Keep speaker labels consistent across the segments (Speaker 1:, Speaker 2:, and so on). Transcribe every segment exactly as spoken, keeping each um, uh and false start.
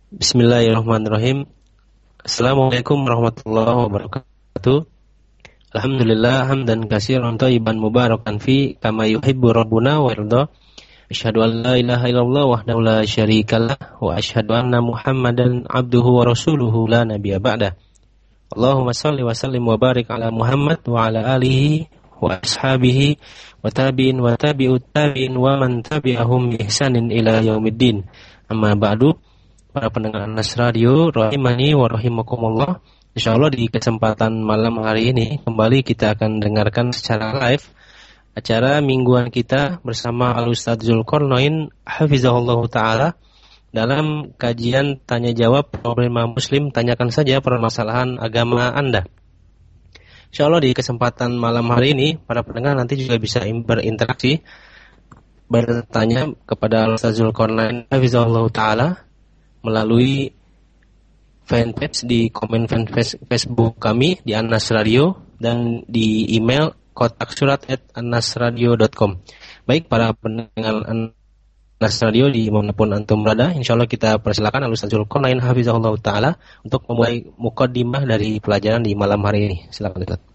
Speaker 1: Bismillahirrahmanirrahim. Assalamualaikum warahmatullahi wabarakatuh. Alhamdulillah hamdan katsiran thayyiban mubarakan fi kama yuhibbu rabbuna wa yarda. Asyhadu an la ilaha illallah wahdahu la syarikalah wa asyhadu anna Muhammadan abduhu wa rasuluhu la nabiyya ba'dah. Allahumma shalli wa sallim wa barik ala Muhammad wa ala alihi wa ashabihi wa tabi'in wa tabi'ut tabi'in wa man tabi'ahum bi ihsanin ila yaumiddin. Amma ba'du. Para pendengar Anas Radio, rahimani wa rahimakumullah. Insyaallah di kesempatan malam hari ini kembali kita akan dengarkan secara live acara mingguan kita bersama Al-Ustadz Zulkarnain hafizahullah ta'ala dalam kajian tanya jawab Problema Muslim, tanyakan saja permasalahan agama Anda. Insyaallah di kesempatan malam hari ini para pendengar nanti juga bisa berinteraksi, bertanya kepada Al-Ustadz Zulkarnain hafizahullah ta'ala melalui fanpage di komen fanpage Facebook kami di Anas Radio dan di email kotak surat at anasradio dot com. Baik para pendengar Anas Radio di manapun antum berada, insyaallah kita persilakan Al-Ustadz Zulkarnain hafizahullah ta'ala untuk memulai muqaddimah dari pelajaran di malam hari ini. Silakan Ustaz.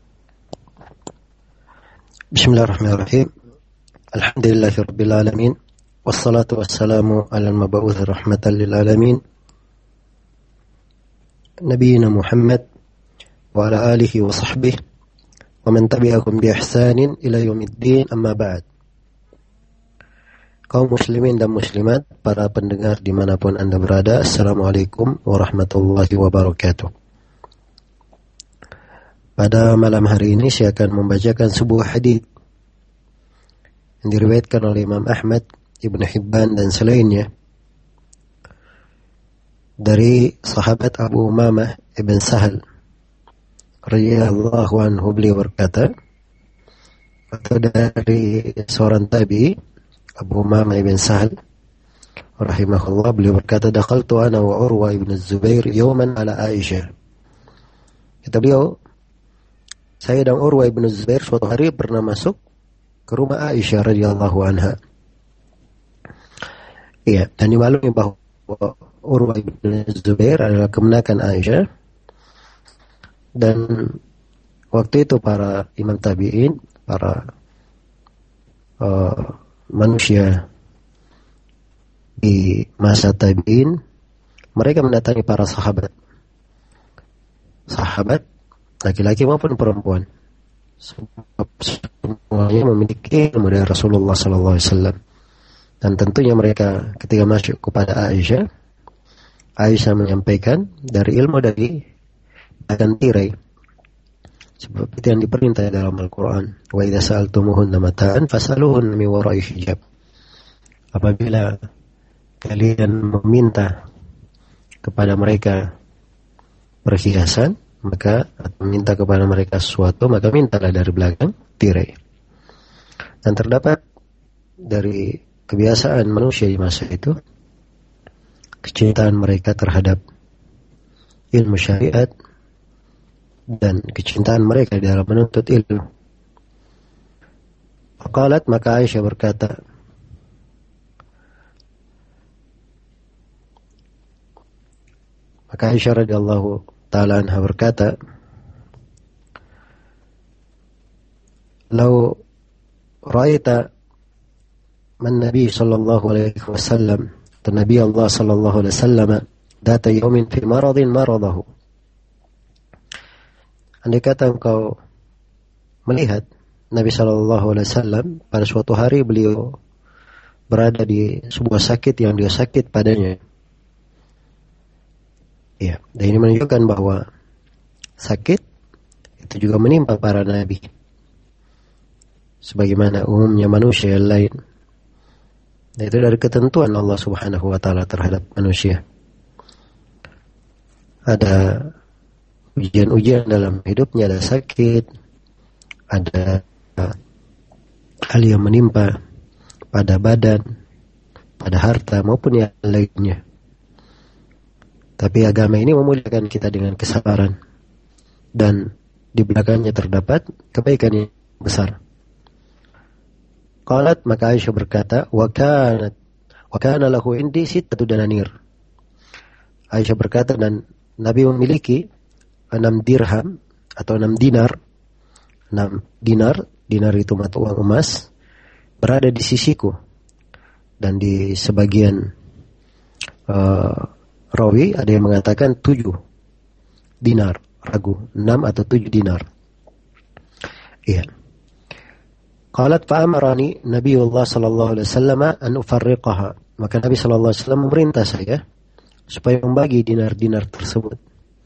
Speaker 2: Bismillahirrahmanirrahim. Alhamdulillahirabbil alamin. Wassalatu wassalamu ala al-mab'uts rahmatan lil alamin nabiyina Muhammad wa ala alihi wa sahbihi wa man tabi'akum bi ihsanin ila yaumiddin, amma ba'd. Kaum muslimin dan muslimat, para pendengar dimanapun Anda berada, Assalamualaikum warahmatullahi wabarakatuh. Pada malam hari ini saya akan membacakan sebuah hadis yang diriwayatkan oleh Imam Ahmad, Ibn Hibban dan selainnya dari sahabat Abu Umamah Ibn Sahal radhiyallahu anhu, beliau berkata, atau dari seorang tabi Abu Umamah Ibn Sahal rahimahullah, beliau berkata, dakhaltu ana wa Urwa ibn Zubair yawman ala Aisyah. Kata beliau, saya dan Urwa ibn Zubair suatu hari pernah masuk ke rumah Aisyah radhiyallahu anha. Iya, dan dimaklumi bahwa Urwa bin Zubair adalah kemenakan Aisyah, dan waktu itu para imam tabi'in, para uh, manusia di masa tabi'in, mereka mendatangi para sahabat, sahabat laki-laki maupun perempuan, sebab semuanya memiliki ilmu dari Rasulullah sallallahu alaihi wasallam. Dan tentunya mereka ketika masuk kepada Aisyah, Aisyah menyampaikan dari ilmu dari akan tirai, sebab itu yang diperintah dalam Al-Quran. Wa idza sa'altumuhunna mata'an fas'aluhunna min wara'i hijab. Apabila kalian meminta kepada mereka perhiasan, maka atau meminta kepada mereka sesuatu, maka mintalah dari belakang tirai. Dan terdapat dari kebiasaan manusia di masa itu, kecintaan mereka terhadap ilmu syariat dan kecintaan mereka dalam menuntut ilmu. Faqalat, maka Aisyah berkata, maka Aisyah radhiyallahu ta'ala anha berkata, "Lau ra'aita man Nabi sallallahu alaihi wasallam, dan Nabi Allah sallallahu alaihi wasallam data yaumin fi maradin maradahu." Andai kata engkau melihat Nabi sallallahu alaihi wasallam pada suatu hari beliau berada di sebuah sakit yang dia sakit padanya. Ya, dan ini menunjukkan bahwa sakit itu juga menimpa para nabi, sebagaimana umumnya manusia yang lain. Dan itu dari ketentuan Allah subhanahu wa ta'ala terhadap manusia. Ada ujian-ujian dalam hidupnya, ada sakit, ada hal yang menimpa pada badan, pada harta maupun yang lainnya. Tapi agama ini memuliakan kita dengan kesabaran, dan di belakangnya terdapat kebaikan yang besar. Qalat, maka Aisyah berkata, wa kanat wa kana lahu indi sittatu dananir. Aisyah berkata, dan Nabi memiliki enam dirham atau enam dinar. Enam dinar, dinar itu mata uang emas, berada di sisiku. Dan di sebagian uh, rawi ada yang mengatakan tujuh dinar, ragu, enam atau tujuh dinar. Iya. Qalat fa'amarani Nabiullah sallallahu alaihi wasallam an ufarriqaha. Maka Nabi sallallahu alaihi wasallam memerintah saya supaya membagi dinar-dinar tersebut.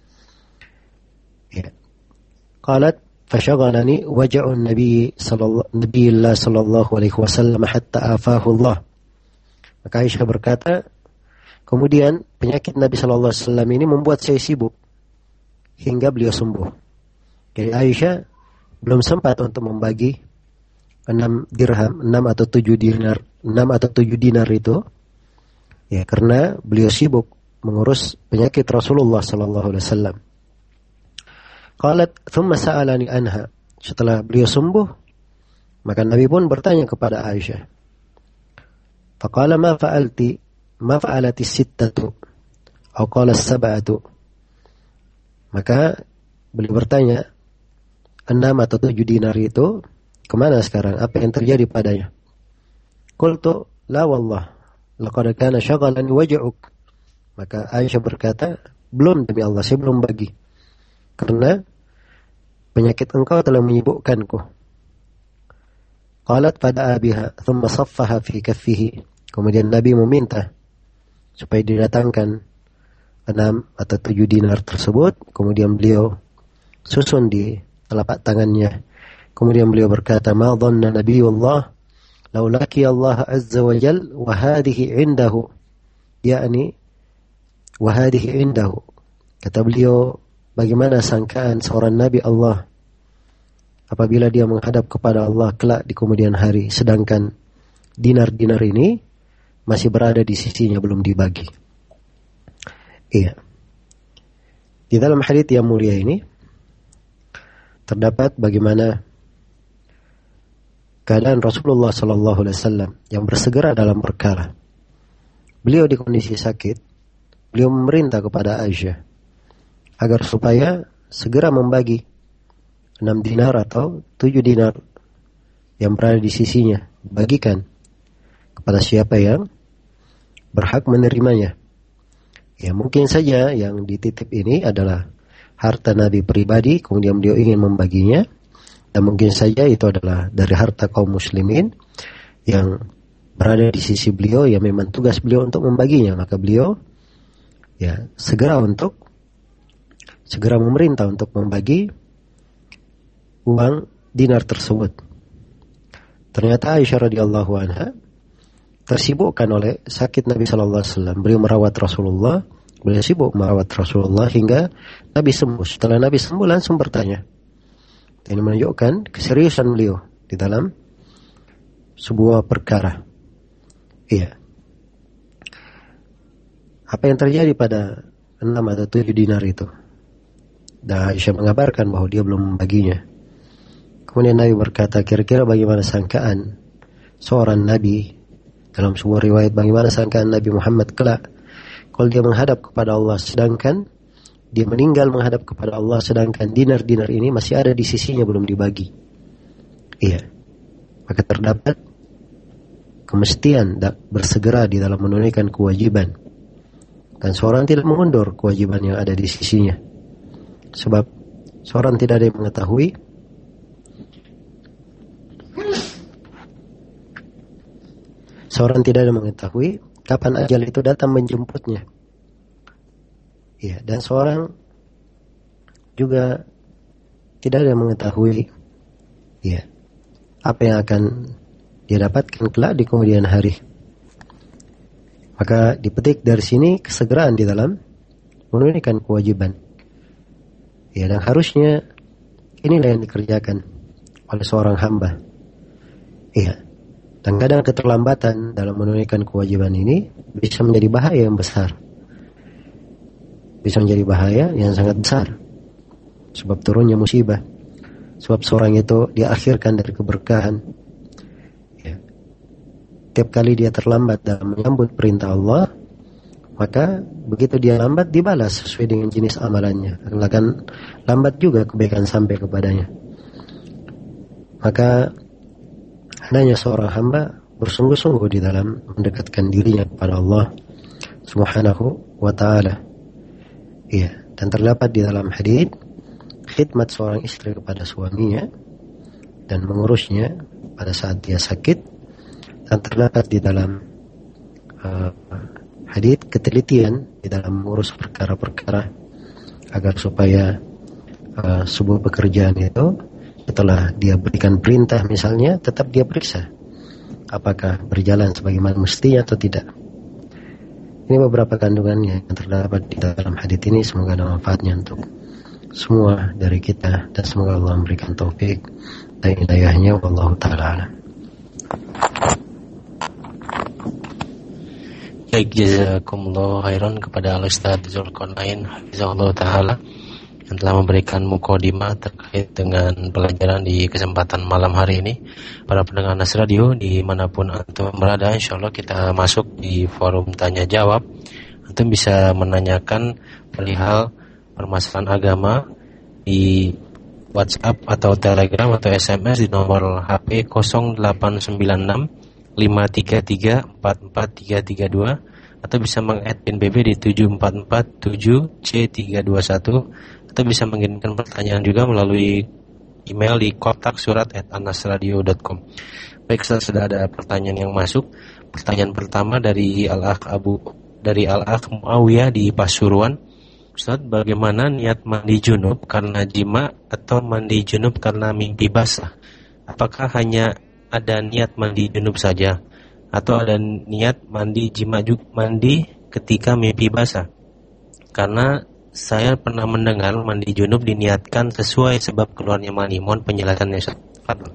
Speaker 2: Ya. Qalat fashaghalani waja'un Nabi sallallahu Nabiullah sallallahu alaihi wasallam hatta afahu Allah. Maka Aisyah berkata, kemudian penyakit Nabi sallallahu alaihi wasallam ini membuat saya sibuk hingga beliau sembuh. Jadi Aisyah belum sempat untuk membagi enam dirham, enam atau tujuh dinar, enam atau tujuh dinar itu, ya karena beliau sibuk mengurus penyakit Rasulullah sallallahu alaihi wasallam. Qalat thumma sa'alani anha. Setelah beliau sembuh, maka Nabi pun bertanya kepada Aisyah. Faqala ma fa'alti ma fa'alati sittatu atau qala sab'atu. Maka beliau bertanya, enam atau tujuh dinar itu kemana sekarang? Apa yang terjadi padanya? Qultu la wallah laqad kana syaghalan waj'uk. Maka Aisyah berkata, belum demi Allah, saya belum bagi. Karena penyakit engkau telah menyibukkanku. Qalat fada'a biha thumma saffaha fi kaffihi. Kemudian Nabi meminta supaya didatangkan enam atau tujuh dinar tersebut. Kemudian beliau susun di telapak tangannya. Kemudian beliau berkata, ma dhanna nabiyullah law laki Allah azza wa jal wa hadhihi indahu, yakni wa hadhihi indahu. Kata beliau, bagaimana sangkaan seorang nabi Allah apabila dia menghadap kepada Allah kelak di kemudian hari, sedangkan dinar-dinar ini masih berada di sisinya, belum dibagi. Iya. Di dalam hadits yang mulia ini terdapat bagaimana keadaan Rasulullah sallallahu alaihi wasallam yang bersegera dalam perkara. Beliau di kondisi sakit, beliau memerintah kepada Aisyah agar supaya segera membagi enam dinar atau tujuh dinar yang berada di sisinya, bagikan kepada siapa yang berhak menerimanya. Ya mungkin saja yang dititip ini adalah harta Nabi pribadi, kemudian beliau ingin membaginya, dan mungkin saja itu adalah dari harta kaum muslimin yang berada di sisi beliau, yang memang tugas beliau untuk membaginya. Maka beliau ya segera untuk segera memerintah untuk membagi uang dinar tersebut. Ternyata Aisyah radhiyallahu anha tersibukkan oleh sakit Nabi sallallahu alaihi wasallam. Beliau merawat Rasulullah, beliau sibuk merawat Rasulullah hingga Nabi sembuh. Setelah Nabi sembuh langsung bertanya. Ini menunjukkan keseriusan beliau di dalam sebuah perkara. Iya. Apa yang terjadi pada enam atau tujuh dinar itu? Dan Aisyah mengabarkan bahwa dia belum membaginya. Kemudian Nabi berkata, kira-kira bagaimana sangkaan seorang Nabi, dalam sebuah riwayat bagaimana sangkaan Nabi Muhammad kelak kalau dia menghadap kepada Allah, sedangkan dia meninggal menghadap kepada Allah, sedangkan dinar-dinar ini masih ada di sisinya, belum dibagi. Iya. Maka terdapat kemestian bersegera di dalam menunaikan kewajiban. Dan seorang tidak mengundur kewajiban yang ada di sisinya. Sebab seorang tidak ada yang mengetahui Seorang tidak ada mengetahui kapan ajal itu datang menjemputnya. Ya, dan seorang juga tidak ada yang mengetahui ya apa yang akan dia dapatkan kelak di kemudian hari. Maka dipetik dari sini kesegeraan di dalam menunaikan kewajiban. Ya, dan harusnya inilah yang dikerjakan oleh seorang hamba. Iya. Dan kadang keterlambatan dalam menunaikan kewajiban ini bisa menjadi bahaya yang besar. Bisa menjadi bahaya yang sangat besar. Sebab turunnya musibah. Sebab seorang itu diakhirkan dari keberkahan. Ya. Tiap kali dia terlambat dalam menyambut perintah Allah, maka begitu dia lambat dibalas sesuai dengan jenis amalannya. Akan lambat juga kebaikan sampai kepadanya. Maka hendaknya seorang hamba bersungguh-sungguh di dalam mendekatkan dirinya kepada Allah Subhanahu wa ta'ala. Iya, dan terdapat di dalam hadits khidmat seorang istri kepada suaminya dan mengurusnya pada saat dia sakit, dan terdapat di dalam uh, hadits ketelitian di dalam mengurus perkara-perkara agar supaya uh, sebuah pekerjaan itu setelah dia berikan perintah misalnya tetap dia periksa apakah berjalan sebagaimana mestinya atau tidak. Ini beberapa kandungannya yang terdapat di dalam hadits ini. Semoga ada manfaatnya untuk semua dari kita, dan semoga Allah memberikan taufik dan hidayahnya. Wallahu ta'ala alam.
Speaker 1: Baik, jazakumullah khairan kepada Al-Ustaz Zulkarnain hafizahullah ta'ala yang telah memberikan mukadimah terkait dengan pelajaran di kesempatan malam hari ini. Para pendengar Nas Radio dimanapun antum berada, insyaallah kita masuk di forum tanya jawab. Antum bisa menanyakan perihal permasalahan agama di WhatsApp atau Telegram atau S M S di nomor H P nol delapan sembilan enam lima tiga tiga empat empat tiga tiga dua, atau bisa meng-add pin B B di tujuh empat empat tujuh C tiga dua satu, atau bisa mengirimkan pertanyaan juga melalui email di kontak surat at anasradio dot com. Baik, sudah ada pertanyaan yang masuk. Pertanyaan pertama dari Al-Akh Abu dari Al-Akh Muawiyah di Pasuruan. Ustaz, bagaimana niat mandi junub karena jima atau mandi junub karena mimpi basah? Apakah hanya ada niat mandi junub saja atau ada niat mandi jima juga, mandi ketika mimpi basah? Karena saya pernah mendengar mandi junub diniatkan sesuai sebab keluarnya mani. Mohon penjelasannya, Ustaz. Fadhil.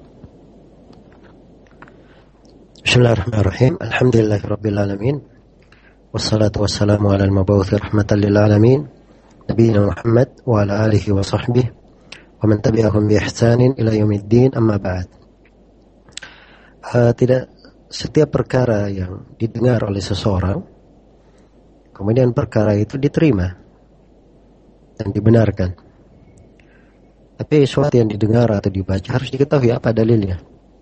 Speaker 2: Bismillahirrahmanirrahim. Alhamdulillahirabbil alamin. Wassalatu wassalamu ala al-mab'uts rahmatan lil alamin, nabiyina Muhammad wa ala alihi wa sahbihi wa man tabi'ahum bi ihsanin ila yaumiddin, amma ba'd. Uh, tidak setiap perkara yang didengar oleh seseorang kemudian perkara itu diterima dan dibenarkan. Tapi sesuatu yang didengar atau dibaca harus diketahui apa dalilnya.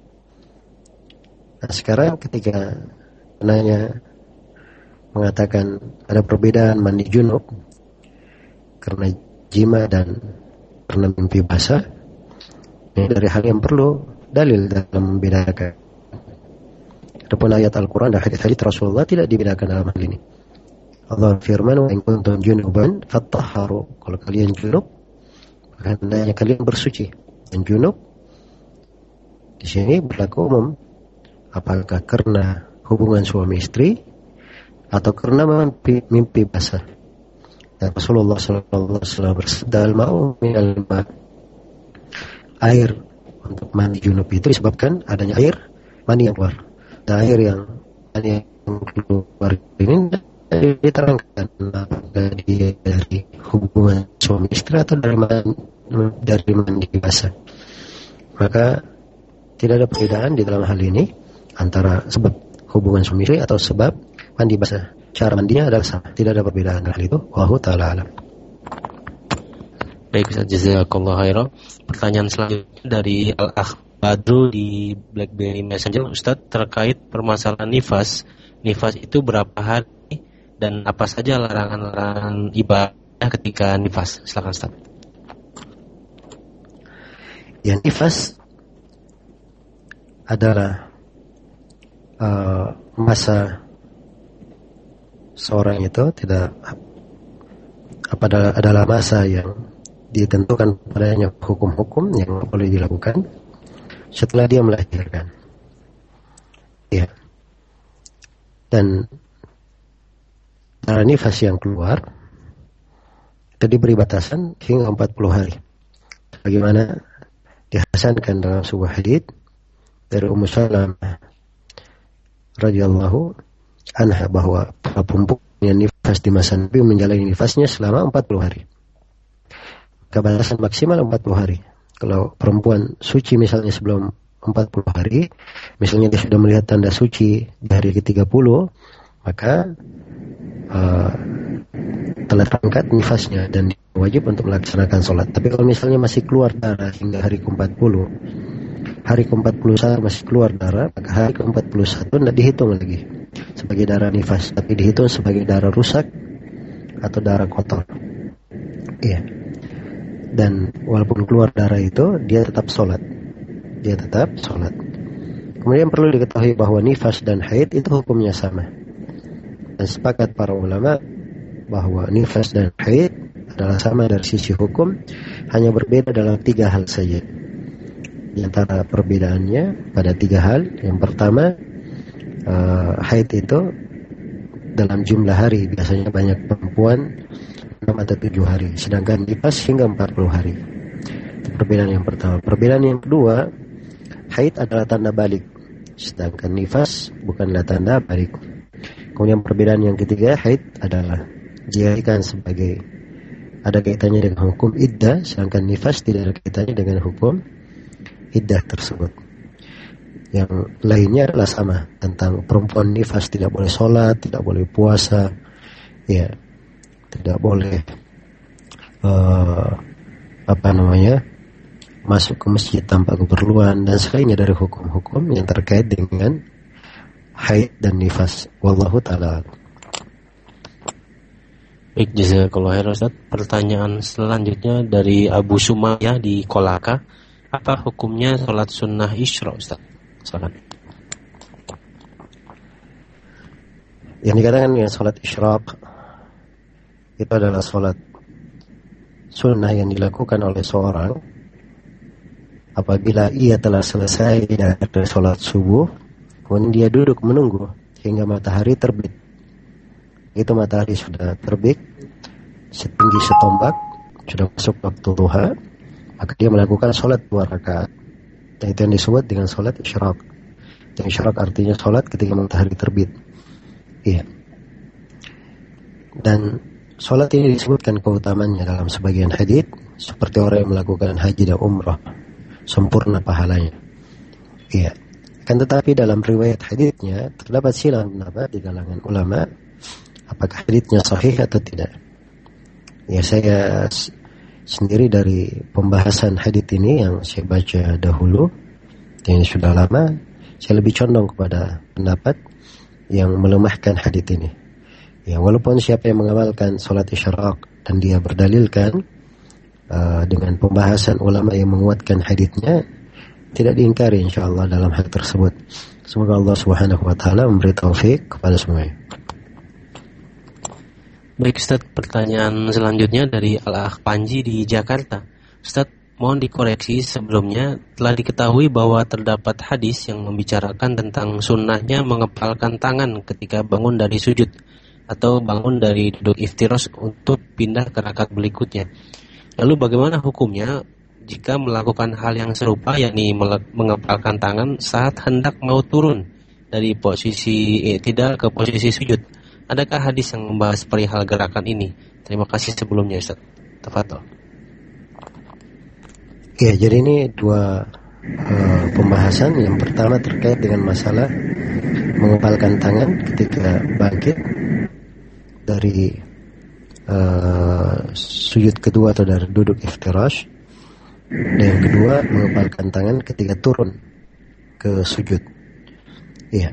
Speaker 2: Nah, sekarang ketika penanya mengatakan ada perbedaan mandi junub karena jima dan karena mimpi basah, ini dari hal yang perlu dalil dalam membedakan. Adapun ayat Al-Quran dan hadits-hadits Rasulullah tidak dibedakan dalam hal ini. Allah firman, wa in kuntum junuban fattahharu. Kalau kalian junub, maka hendaknya kalian bersuci. Dan junub di sini berlaku umum, apakah karena hubungan suami istri atau karena mimpi, mimpi basah. Dan Rasulullah sallallahu alaihi wasallam bersabda, al-ma'u minal ma'. Air untuk mandi junub itu disebabkan adanya air mani yang keluar. Dan air yang mani yang keluar ini diterangkan dari, dari hubungan suami istri atau dari mandi, dari mandi basah. Maka tidak ada perbedaan di dalam hal ini antara sebab hubungan suami istri atau sebab mandi basah. Cara mandinya adalah sama, tidak ada perbedaan dalam hal itu. Wallahu ta'ala alam.
Speaker 1: Baik, Ustaz, jazakallahu khairan. Pertanyaan selanjutnya dari Al-Akh Badru di BlackBerry Messenger. Ustaz, terkait permasalahan nifas, nifas itu berapa hari dan apa saja larangan-larangan ibadah ketika nifas? Silakan, Ustaz.
Speaker 2: Yang nifas adalah uh, masa seorang itu tidak apa adalah, adalah masa yang ditentukan padanya hukum-hukum yang boleh dilakukan setelah dia melahirkan. Ya. Dan darah nifas yang keluar itu diberi batasan hingga empat puluh hari. Bagaimana dihasankan dalam sebuah hadits dari Ummu Salamah radhiyallahu anha bahwa perempuan yang nifas di masa Nabi menjalani nifasnya selama empat puluh hari. Kebatasan maksimal empat puluh hari. Kalau perempuan suci misalnya sebelum empat puluh hari, misalnya dia sudah melihat tanda suci di hari ke tiga puluh, maka uh, telah terangkat nifasnya dan wajib untuk melaksanakan sholat. Tapi kalau misalnya masih keluar darah hingga hari ke empat puluh, hari ke empat puluh satu masih keluar darah, maka hari ke empat puluh satu tidak dihitung lagi sebagai darah nifas, tapi dihitung sebagai darah rusak atau darah kotor. Iya. Dan walaupun keluar darah itu, dia tetap sholat. Dia tetap sholat. Kemudian perlu diketahui bahwa nifas dan haid itu hukumnya sama. Dan sepakat para ulama bahwa nifas dan haid adalah sama dari sisi hukum, hanya berbeda dalam tiga hal saja. Di antara perbedaannya pada tiga hal. Yang pertama, uh, haid itu dalam jumlah hari, biasanya banyak perempuan enam atau tujuh hari, sedangkan nifas hingga empat puluh hari. Itu perbedaan yang pertama. Perbedaan yang kedua, haid adalah tanda balik, sedangkan nifas bukanlah tanda balik. Kemudian perbedaan yang ketiga, haid adalah dijadikan sebagai ada kaitannya dengan hukum iddah, sedangkan nifas tidak ada kaitannya dengan hukum iddah tersebut. Yang lainnya adalah sama, tentang perempuan nifas tidak boleh sholat, tidak boleh puasa, ya, tidak boleh uh, apa namanya masuk ke masjid tanpa keperluan, dan selainnya dari hukum-hukum yang terkait dengan haid dan nifas. Wallahu ta'ala.
Speaker 1: Baik, jazakallahu khairan Ustaz. Pertanyaan selanjutnya dari Abu Sumayyah di Kolaka. Apa hukumnya sholat sunnah Isra, Ustaz? Salam.
Speaker 2: Yang dikatakan dengan sholat Isyraq itu adalah sholat sunnah yang dilakukan oleh seorang apabila ia telah selesai dari sholat subuh, kemudian dia duduk menunggu hingga matahari terbit. Itu matahari sudah terbit setinggi setombak, sudah masuk waktu duha, maka dia melakukan sholat dua rakaat. Dan itu yang disebut dengan sholat Isyraq. Yang Isyraq artinya sholat ketika matahari terbit. Iya. Dan sholat ini disebutkan keutamaannya dalam sebagian hadits, seperti orang yang melakukan haji dan umrah, sempurna pahalanya. Iya. Kan tetapi dalam riwayat haditsnya terdapat silang pendapat di kalangan ulama, apakah haditsnya sahih atau tidak. Ya, saya sendiri dari pembahasan hadits ini yang saya baca dahulu, yang sudah lama, saya lebih condong kepada pendapat yang melemahkan hadits ini. Ya, walaupun siapa yang mengamalkan sholat Isyraq dan dia berdalilkan uh, dengan pembahasan ulama yang menguatkan haditsnya, tidak diingkari insyaallah dalam hal tersebut. Semoga Allah Subhanahu wa taala memberi taufik kepada semuanya.
Speaker 1: Baik Ustaz, pertanyaan selanjutnya dari Al-Akh Panji di Jakarta. Ustaz, mohon dikoreksi, sebelumnya telah diketahui bahwa terdapat hadis yang membicarakan tentang sunnahnya mengepalkan tangan ketika bangun dari sujud atau bangun dari duduk iftirosh untuk pindah ke rakaat berikutnya. Lalu bagaimana hukumnya jika melakukan hal yang serupa, yakni mengepalkan tangan saat hendak mau turun dari posisi i'tidal ke posisi sujud? Adakah hadis yang membahas perihal gerakan ini? Terima kasih sebelumnya Ustaz. Tafadhol.
Speaker 2: Ya, jadi ini dua uh, pembahasan. Yang pertama terkait dengan masalah mengepalkan tangan ketika bangkit dari uh, sujud kedua atau dari duduk iftirash. Dan yang kedua mengepalkan tangan ketika turun ke sujud. Iya.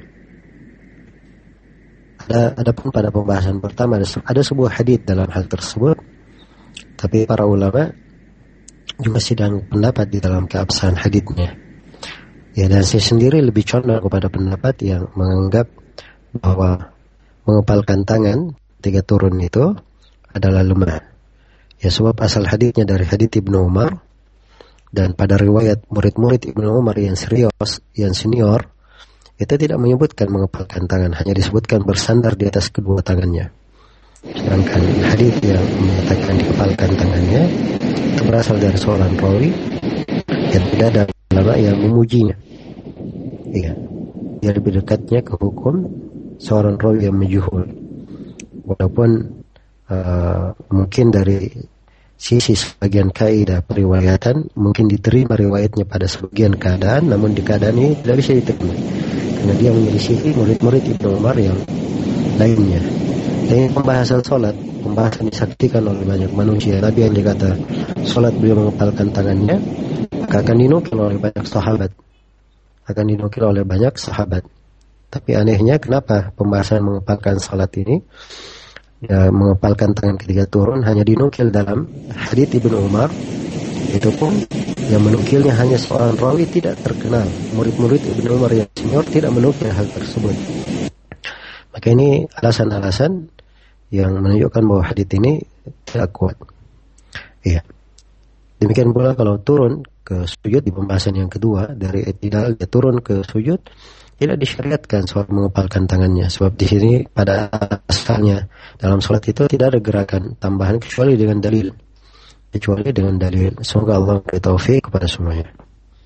Speaker 2: Ada, ada pun pada pembahasan pertama ada, ada sebuah hadits dalam hal tersebut, tapi para ulama juga sidang pendapat di dalam keabsahan haditsnya. Ya, dan saya sendiri lebih condong kepada pendapat yang menganggap bahwa mengepalkan tangan ketika turun itu adalah lemah. Ya, sebab asal haditsnya dari hadits Ibnu Umar, dan pada riwayat murid-murid Ibnu Umar yang serius, yang senior, itu tidak menyebutkan mengepalkan tangan, hanya disebutkan bersandar di atas kedua tangannya. Sedangkan hadits yang mengatakan dikepalkan tangannya itu berasal dari seorang rawi yang tidak ada ulama yang memujinya. Iya, dia lebih dekatnya ke hukum seorang rawi yang majhul. Walaupun uh, mungkin dari sisi sebagian kaidah periwayatan mungkin diterima riwayatnya pada sebagian keadaan, namun di keadaan ini tidak bisa diterima karena dia menyelisihi murid-murid Ibnu Umar yang lainnya. Ini pembahasan sholat, pembahasan disaksikan oleh banyak manusia. Tapi yang dikata sholat beliau mengepalkan tangannya, maka akan dinukil oleh banyak sahabat. Akan dinukil oleh banyak sahabat. Tapi anehnya kenapa pembahasan mengepalkan sholat ini, ya, mengepalkan tangan ketika turun hanya dinukil dalam hadits Ibnu Umar. Itu pun yang menukilnya hanya seorang rawi tidak terkenal. Murid-murid Ibnu Umar yang senior tidak menukil hal tersebut. Maka ini alasan-alasan yang menunjukkan bahwa hadits ini tidak kuat. Iya. Demikian pula kalau turun ke sujud di pembahasan yang kedua dari i'tidal, dia turun ke sujud, tidak disyariatkan soal mengepalkan tangannya. Sebab di sini pada asalnya dalam sholat itu tidak ada gerakan tambahan kecuali dengan dalil. Kecuali dengan dalil. Semoga Allah beri taufik kepada semuanya.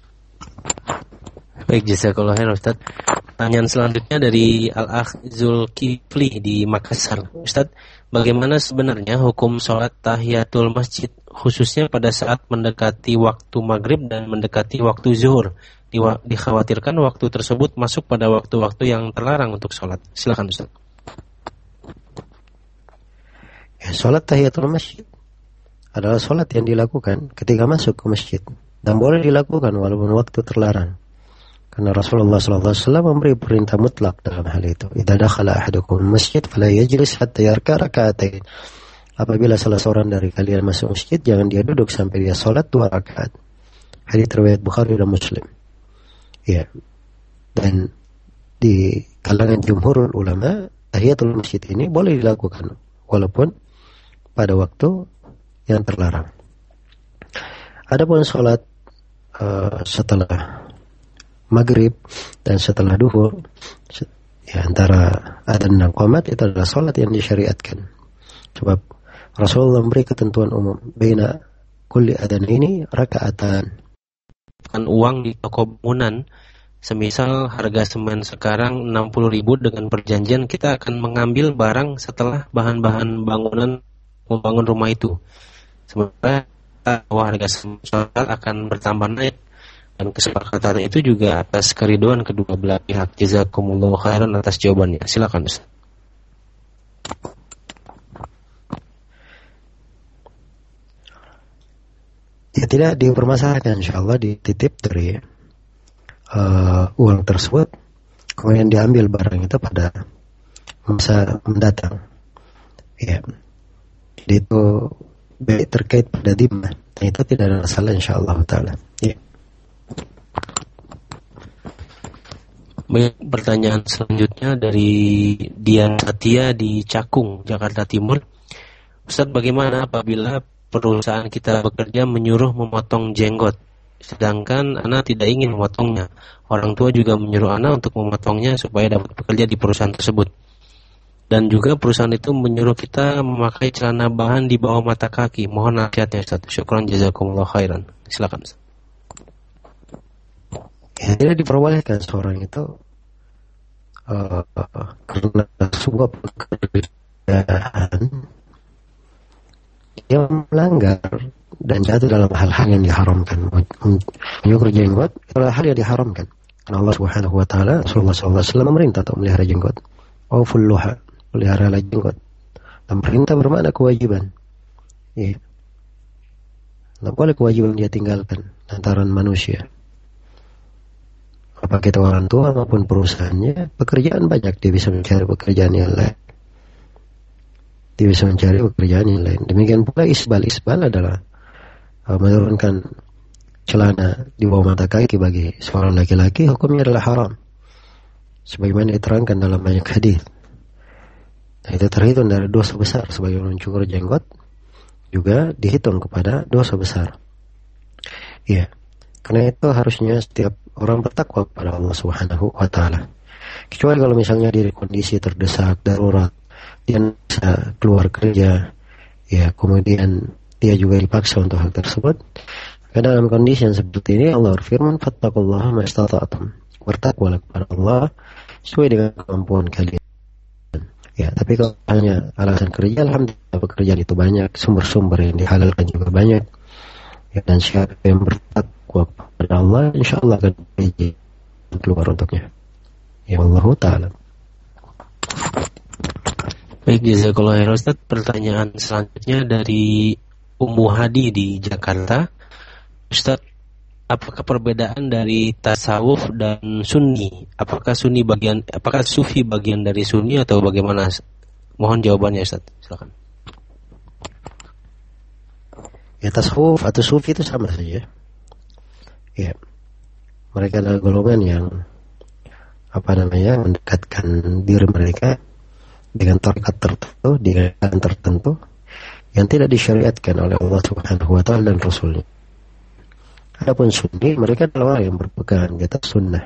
Speaker 1: Baik, jazakallahu khairan Ustaz. Pertanyaan selanjutnya dari Al-Akh Zulkifli di Makassar. Ustaz, bagaimana sebenarnya hukum sholat tahiyatul masjid khususnya pada saat mendekati waktu maghrib dan mendekati waktu zuhur? Diwa- dikhawatirkan waktu tersebut masuk pada waktu-waktu yang terlarang untuk sholat. Silakan Ustaz.
Speaker 2: Ya, sholat tahiyatul masjid adalah sholat yang dilakukan ketika masuk ke masjid dan boleh dilakukan walaupun waktu terlarang. Karena Rasulullah sallallahu alaihi wasallam memberi perintah mutlak dalam hal itu. Idza dakhala ahadukum masjid fala yajlis hatta yarka rak'atain. Apabila salah seorang dari kalian masuk masjid, jangan dia duduk sampai dia salat dua rakaat. Hadits riwayat Bukhari dan Muslim. Ya. Dan di kalangan jumhurul ulama, tahiyatul masjid ini boleh dilakukan walaupun pada waktu yang terlarang. Adapun salat uh, setelah maghrib dan setelah duhur, ya, antara adzan dan qomat itu adalah salat yang disyariatkan. Sebab Rasulullah memberi ketentuan umum, baina kulli adzan ini rakaatan.
Speaker 1: Kan uang di toko bangunan, semisal harga semen sekarang enam puluh ribu dengan perjanjian kita akan mengambil barang setelah bahan-bahan bangunan membangun rumah itu. Sementara harga semen akan bertambah naik. Dan kesepakatan itu juga atas keriduan kedua belah pihak. Jazakumullahu khairan atas jawabannya. Silakan Ustaz.
Speaker 2: Ya, tidak dipermasalahkan, insyaallah dititip dari uh, uang tersebut, kemudian diambil barang itu pada masa mendatang. Ya, jadi itu baik terkait pada dimah, dan itu tidak ada masalah insyaallah taala. Ya.
Speaker 1: Baik, pertanyaan selanjutnya dari Dian Satya di Cakung, Jakarta Timur. Ustaz, bagaimana apabila perusahaan kita bekerja menyuruh memotong jenggot, sedangkan anak tidak ingin memotongnya? Orang tua juga menyuruh anak untuk memotongnya supaya dapat bekerja di perusahaan tersebut. Dan juga perusahaan itu menyuruh kita memakai celana bahan di bawah mata kaki. Mohon nasihatnya Ustaz. Syukran jazakumullah khairan. Silakan Ustaz.
Speaker 2: Ya, tidak diperbolehkan seorang itu uh, karena sebuah pekerjaan yang melanggar dan jatuh dalam hal-hal yang diharamkan. Menyukur jenggot adalah hal yang diharamkan. Karena Allah Subhanahu wa taala, Rasulullah sallallahu alaihi wasallam memerintah untuk melihara jenggot. Auful luha, pelihara jenggot. Dan perintah bermakna kewajiban. Ya. Tidak boleh kewajiban dia tinggalkan lantaran manusia. Apa kita orang tua maupun perusahaannya, pekerjaan banyak, dia bisa mencari pekerjaan yang lain. Dia bisa mencari pekerjaan yang lain. Demikian pula isbal. Isbal adalah uh, menurunkan celana di bawah mata kaki bagi seorang laki-laki, hukumnya adalah haram. Sebagaimana diterangkan dalam banyak hadis. Nah, itu terhitung dari dosa besar. Sebagaimana mencukur jenggot juga dihitung kepada dosa besar. Iya. Karena itu harusnya setiap orang bertakwa kepada Allah Subhanahu wa taala. Kecuali kalau misalnya di kondisi terdesak, darurat, dia bisa keluar kerja, ya, kemudian dia juga dipaksa untuk hal tersebut. Karena dalam kondisi yang seperti ini Allah berfirman, fattaqullaha mastata'tum. Bertakwalah kepada Allah sesuai dengan kemampuan kalian. Ya, tapi kalau hanya alasan kerja, alhamdulillah pekerjaan itu banyak, sumber-sumber yang dihalalkan juga banyak. Ya, dan siapa yang bertakwa kepada Allah, insya Allah akan keluar untuknya. Ya Allah Ta'ala.
Speaker 1: Baik, jazakallahu khairan Ustaz. Pertanyaan selanjutnya dari Ummu Hadi di Jakarta. Ustaz, apakah perbedaan dari tasawuf dan sunni? Apakah sunni bagian, apakah sufi bagian dari sunni atau bagaimana? Mohon jawabannya Ustaz. Silakan.
Speaker 2: Ya, tasawuf atau sufi itu sama saja. Ya, mereka adalah golongan yang apa namanya mendekatkan diri mereka dengan tarekat tertentu, dengan tertentu yang tidak disyariatkan oleh Allah Subhanahu wa taala dan Rasulnya. Adapun sunni, mereka adalah orang yang berpegang di atas sunnah.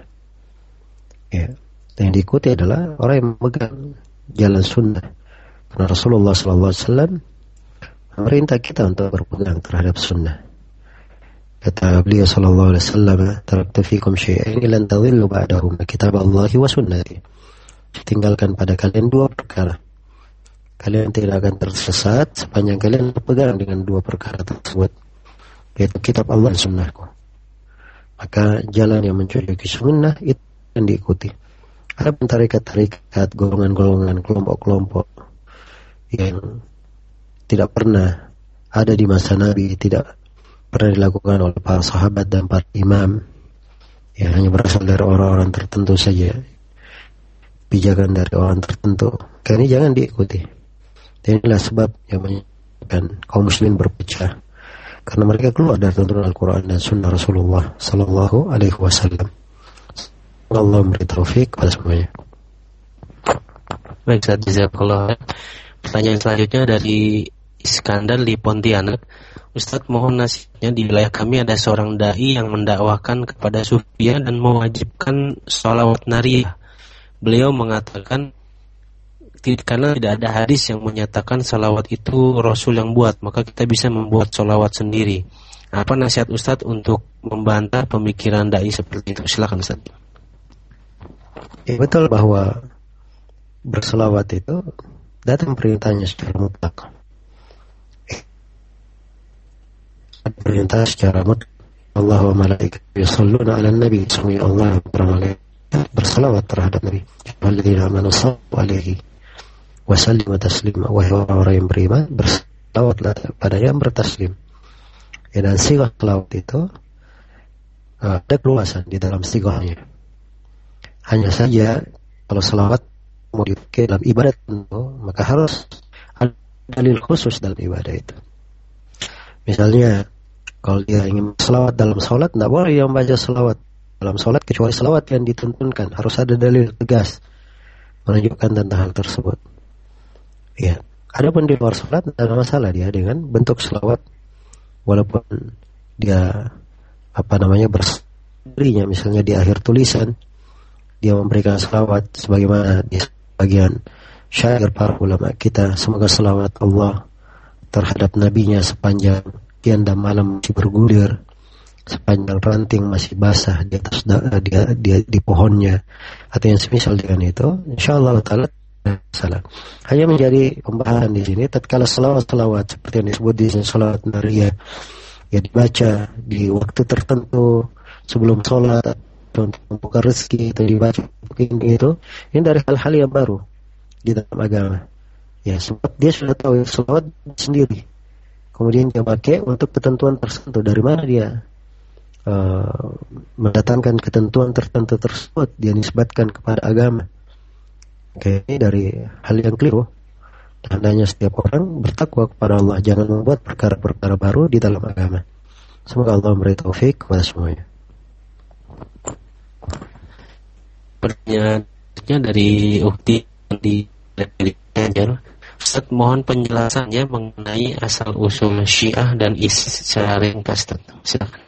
Speaker 2: Ya, yang diikuti adalah orang yang memegang jalan sunnah. Karena Rasulullah sallallahu alaihi wasallam memerintah kita untuk berpegang terhadap sunnah. Kata beliau sallallahu alaihi wasallam, "Taraktu fikum syai'ain lan tadhillu ba'dahuma, kitaballahi wa sunnati." Tinggalkan pada kalian dua perkara. Kalian tidak akan tersesat sepanjang kalian berpegang dengan dua perkara tersebut, yaitu kitab Allah dan sunnahku. Maka jalan yang mencocoki sunnah itu yang diikuti. Ada pun tarekat-tarekat, golongan-golongan, kelompok-kelompok yang tidak pernah ada di masa Nabi, tidak pernah dilakukan oleh para sahabat dan para imam, yang hanya berasal dari orang-orang tertentu saja, pijakan dari orang tertentu, karena ini jangan diikuti. Dan inilah sebab yang menyebabkan kaum muslimin berpecah, karena mereka keluar dari tuntunan Al-Quran dan Sunnah Rasulullah Sallallahu Alaihi Wasallam. Allah memberi taufik kepada semuanya.
Speaker 1: Baik, Ustaz, jazakallah. Pertanyaan selanjutnya dari Iskandar di Pontianak. Ustadz, mohon nasihatnya, di wilayah kami ada seorang dai yang mendakwahkan kepada sufiyah dan mewajibkan sholawat nariyah. Beliau mengatakan karena tidak ada hadis yang menyatakan salawat itu Rasul yang buat, maka kita bisa membuat salawat sendiri. Apa nasihat Ustadz untuk membantah pemikiran dai seperti itu? Silakan Ustadz.
Speaker 2: Ya, betul bahwa berselawat itu datang perintahnya secara mutlak. Ada perintah secara mutlak. Allah wa malaikatuhu yusholluna 'alan nabi. Sungguh Allah berselawat terhadap Nabi. Alladzina amanu sallu alaihi wa sallimu taslima. Wahai orang-orang yang beriman, berselawatlah padanya, bertaslim. Ya, dan sigah selawat itu ada keluasan di dalam sigahnya. Hanya saja kalau selawat mau dipakai dalam ibadat tentu, maka harus ada dalil khusus dalam ibadah itu. Misalnya kalau dia ingin selawat dalam sholat, tidak boleh dia membaca selawat dalam sholat kecuali selawat yang dituntunkan. Harus ada dalil tegas menunjukkan tentang hal tersebut. Ya, adapun di luar sholat tidak ada masalah dia dengan bentuk selawat, walaupun dia apa namanya bersendirinya, misalnya di akhir tulisan dia memberikan selawat sebagaimana di bagian syair para ulama kita, semoga selawat Allah terhadap nabinya sepanjang siang dan malam masih bergulir, sepanjang ranting masih basah di atas da, di, di, di pohonnya, atau yang semisal dengan itu, insyaallah taala salah. Hanya menjadi pembahasan di sini tatkala selawat-selawat seperti yang disebut di sini selawat nariyah, ya dibaca di waktu tertentu sebelum sholat untuk membuka rezeki, atau dibaca begini itu, ini dari hal-hal yang baru di dalam agama. Ya, sebab dia sudah tahu selawat sendiri, kemudian dia pakai untuk ketentuan tertentu. Dari mana dia uh, mendatangkan ketentuan tertentu tersebut, dia nisbatkan kepada agama. Oke, ini dari hal yang keliru. Tandanya setiap orang bertakwa kepada Allah, jangan membuat perkara-perkara baru di dalam agama. Semoga Allah memberi taufik kepada semuanya.
Speaker 1: Pertanyaannya dari Ukti di Banjar. Ustaz, mohon penjelasannya mengenai asal usul Syiah dan ISIS secara ringkas. Silakan.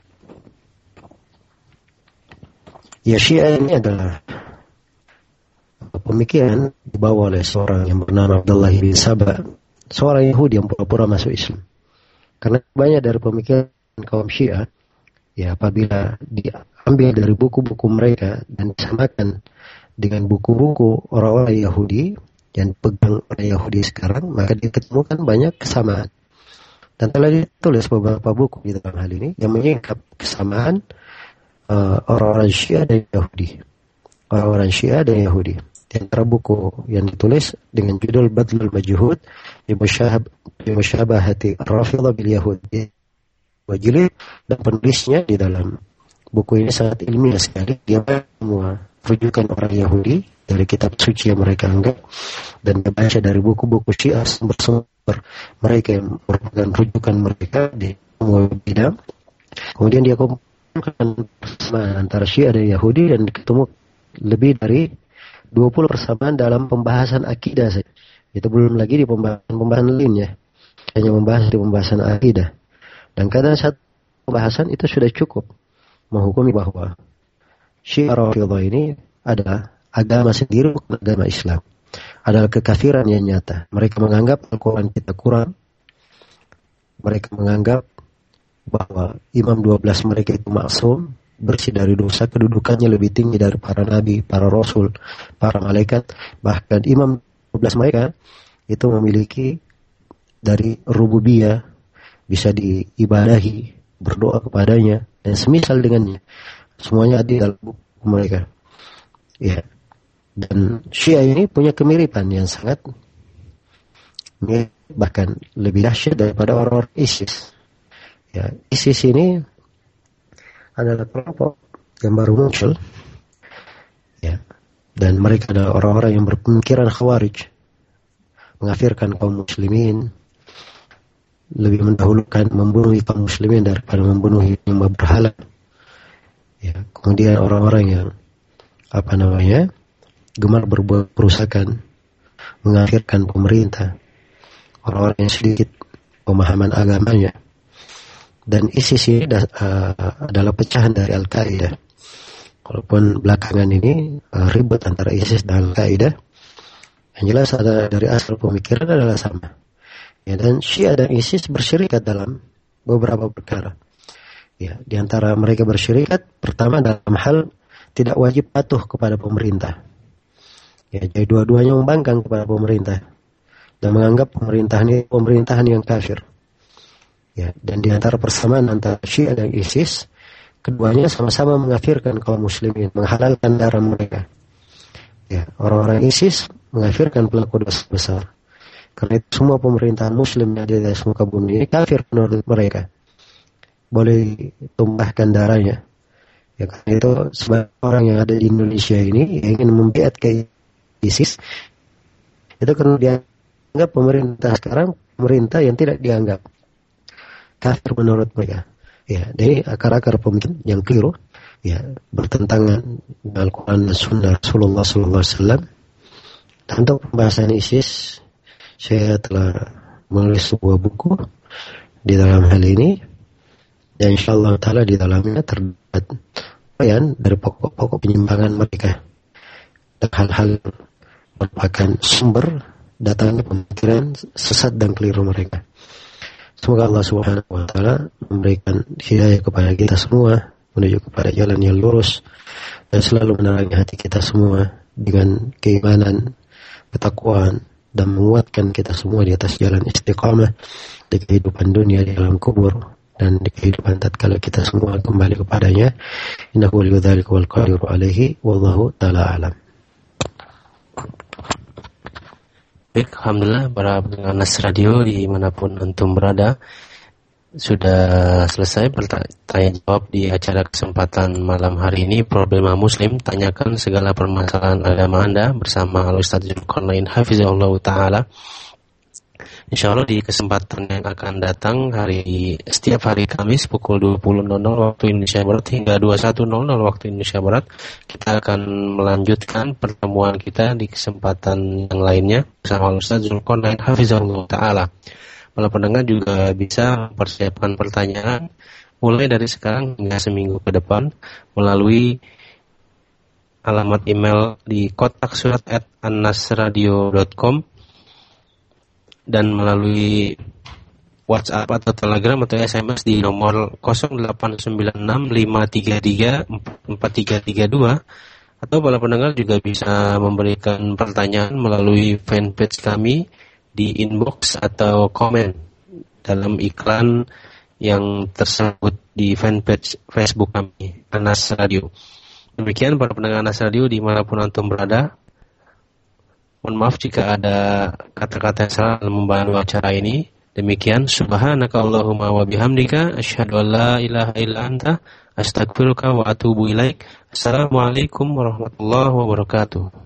Speaker 2: Ya, Syiah ini adalah pemikiran dibawa oleh seorang yang bernama Abdullah bin Saba, seorang Yahudi yang pura-pura masuk Islam. Karena banyak dari pemikiran kaum Syiah, ya apabila diambil dari buku-buku mereka dan disamakan dengan buku-buku orang-orang Yahudi yang pegang oleh Yahudi sekarang, maka diketemukan banyak kesamaan. Dan telah ditulis beberapa buku di dalam hal ini yang menyingkap kesamaan uh, orang-orang Syiah dan Yahudi. Orang-orang Syiah dan Yahudi. di antara buku yang ditulis dengan judul Badlul Majhud bi Musyabahati Ar-Rafidhah bil Yahudi Wajilid, dan penulisnya di dalam buku ini sangat ilmiah sekali. Dia semua rujukan orang Yahudi dari kitab suci yang mereka anggap, dan dibaca dari buku-buku Syiah sumber-sumber mereka yang merupakan rujukan mereka di semua bidang. Kemudian dia kumpulkan antara Syiah dan Yahudi, dan ketemu lebih dari dua puluh persamaan dalam pembahasan akidah saja. Itu belum lagi di pembahasan-pembahasan lainnya. Hanya membahas di pembahasan akidah. Dan kadang satu pembahasan itu sudah cukup menghukumi bahwa Syiah Rafidhah ini adalah agama sendiri, bukan agama Islam. Adalah kekafiran yang nyata. Mereka menganggap Al-Quran kita kurang. Mereka menganggap bahwa imam dua belas mereka itu maksum, bersih dari dosa, kedudukannya lebih tinggi dari para nabi, para rasul, para malaikat. Bahkan imam dua belas mereka itu memiliki dari rububiyah, bisa diibadahi, berdoa kepadanya, dan semisal dengannya. Semuanya ada dalam buku mereka. Ya. Dan Syiah ini punya kemiripan yang sangat mirip, bahkan lebih dahsyat daripada orang-orang ISIS. Ya, ISIS ini adalah kelompok yang baru muncul, ya, dan mereka adalah orang-orang yang berpemikiran khawarij, mengkafirkan kaum muslimin, lebih mendahulukan membunuh kaum muslimin daripada membunuh yang berhala. Ya, kemudian orang-orang yang apa namanya gemar berbuat perusakan, mengkafirkan pemerintah, orang-orang yang sedikit pemahaman agamanya. Dan ISIS ini dah, uh, adalah pecahan dari Al-Qaeda. Walaupun belakangan ini uh, ribut antara ISIS dan Al-Qaeda, yang jelas ada dari asal pemikiran adalah sama. Ya, dan Syiah dan ISIS bersyirikat dalam beberapa perkara. Ya, di antara mereka bersyirikat, pertama dalam hal tidak wajib patuh kepada pemerintah. Ya, jadi dua-duanya membangkang kepada pemerintah dan menganggap pemerintahan ini pemerintahan yang kafir. Ya, dan di antara persamaan antara Syiah dan ISIS, keduanya sama-sama mengkafirkan kaum muslimin, menghalalkan darah mereka. Ya, orang-orang ISIS mengkafirkan pelaku dosa besar. Karena itu semua pemerintahan muslim yang ada di atas muka bumi ini kafir menurut mereka. Boleh tumpahkan darahnya. Ya, karena itu sebagai orang yang ada di Indonesia ini yang ingin membiat ke ISIS, itu karena dianggap pemerintah sekarang pemerintah yang tidak dianggap kafir menurut mereka. Ya, dari akar-akar pemikiran yang keliru, ya, bertentangan dengan Al-Quran dan Sunnah Rasulullah Sallallahu Alaihi Wasallam. Dan untuk pembahasan ISIS, saya telah menulis sebuah buku di dalam hal ini, dan insyaallah taala di dalamnya terdapat bayan dari pokok-pokok penyimpangan mereka dan hal-hal merupakan sumber datangnya pemikiran sesat dan keliru mereka. Semoga Allah Subhanahu wa taala memberikan hidayah kepada kita semua menuju kepada jalan yang lurus, dan selalu menerangi hati kita semua dengan keimanan, ketakwaan, dan menguatkan kita semua di atas jalan istiqamah di kehidupan dunia, di alam kubur, dan di kehidupan tatkala kita semua kembali kepadanya. Innahu waliyyu dzalika wal qadiru alaihi wallahu taala alam.
Speaker 1: Baik, alhamdulillah para pendengar Nas Radio dimanapun antum berada, sudah selesai bertanya jawab di acara kesempatan malam hari ini, Problema Muslim, tanyakan segala permasalahan agama Anda bersama Al-Ustaz Zulkarnain Hafizahullah Ta'ala. Insyaallah di kesempatan yang akan datang hari setiap hari Kamis pukul dua puluh waktu Indonesia Barat hingga dua puluh satu waktu Indonesia Barat, kita akan melanjutkan pertemuan kita di kesempatan yang lainnya bersama Ustaz Zulkarnain Hafizahullah Ta'ala. Para pendengar juga bisa mempersiapkan pertanyaan mulai dari sekarang hingga seminggu ke depan melalui alamat email di kotak surat at annasradio dot com dan melalui WhatsApp atau Telegram atau S M S di nomor nol delapan sembilan enam lima tiga tiga empat tiga tiga dua, atau para pendengar juga bisa memberikan pertanyaan melalui fanpage kami di inbox atau komen dalam iklan yang tersebut di fanpage Facebook kami, Anas Radio. Demikian para pendengar Anas Radio dimanapun antum berada, Mohon maaf jika ada kata-kata yang salah dalam membantu acara ini. Demikian, subhanaka Allahumma wa bihamdika asyhadu an la ilaha illa anta astaghfiruka wa atubu ilaik. Assalamualaikum warahmatullahi wabarakatuh.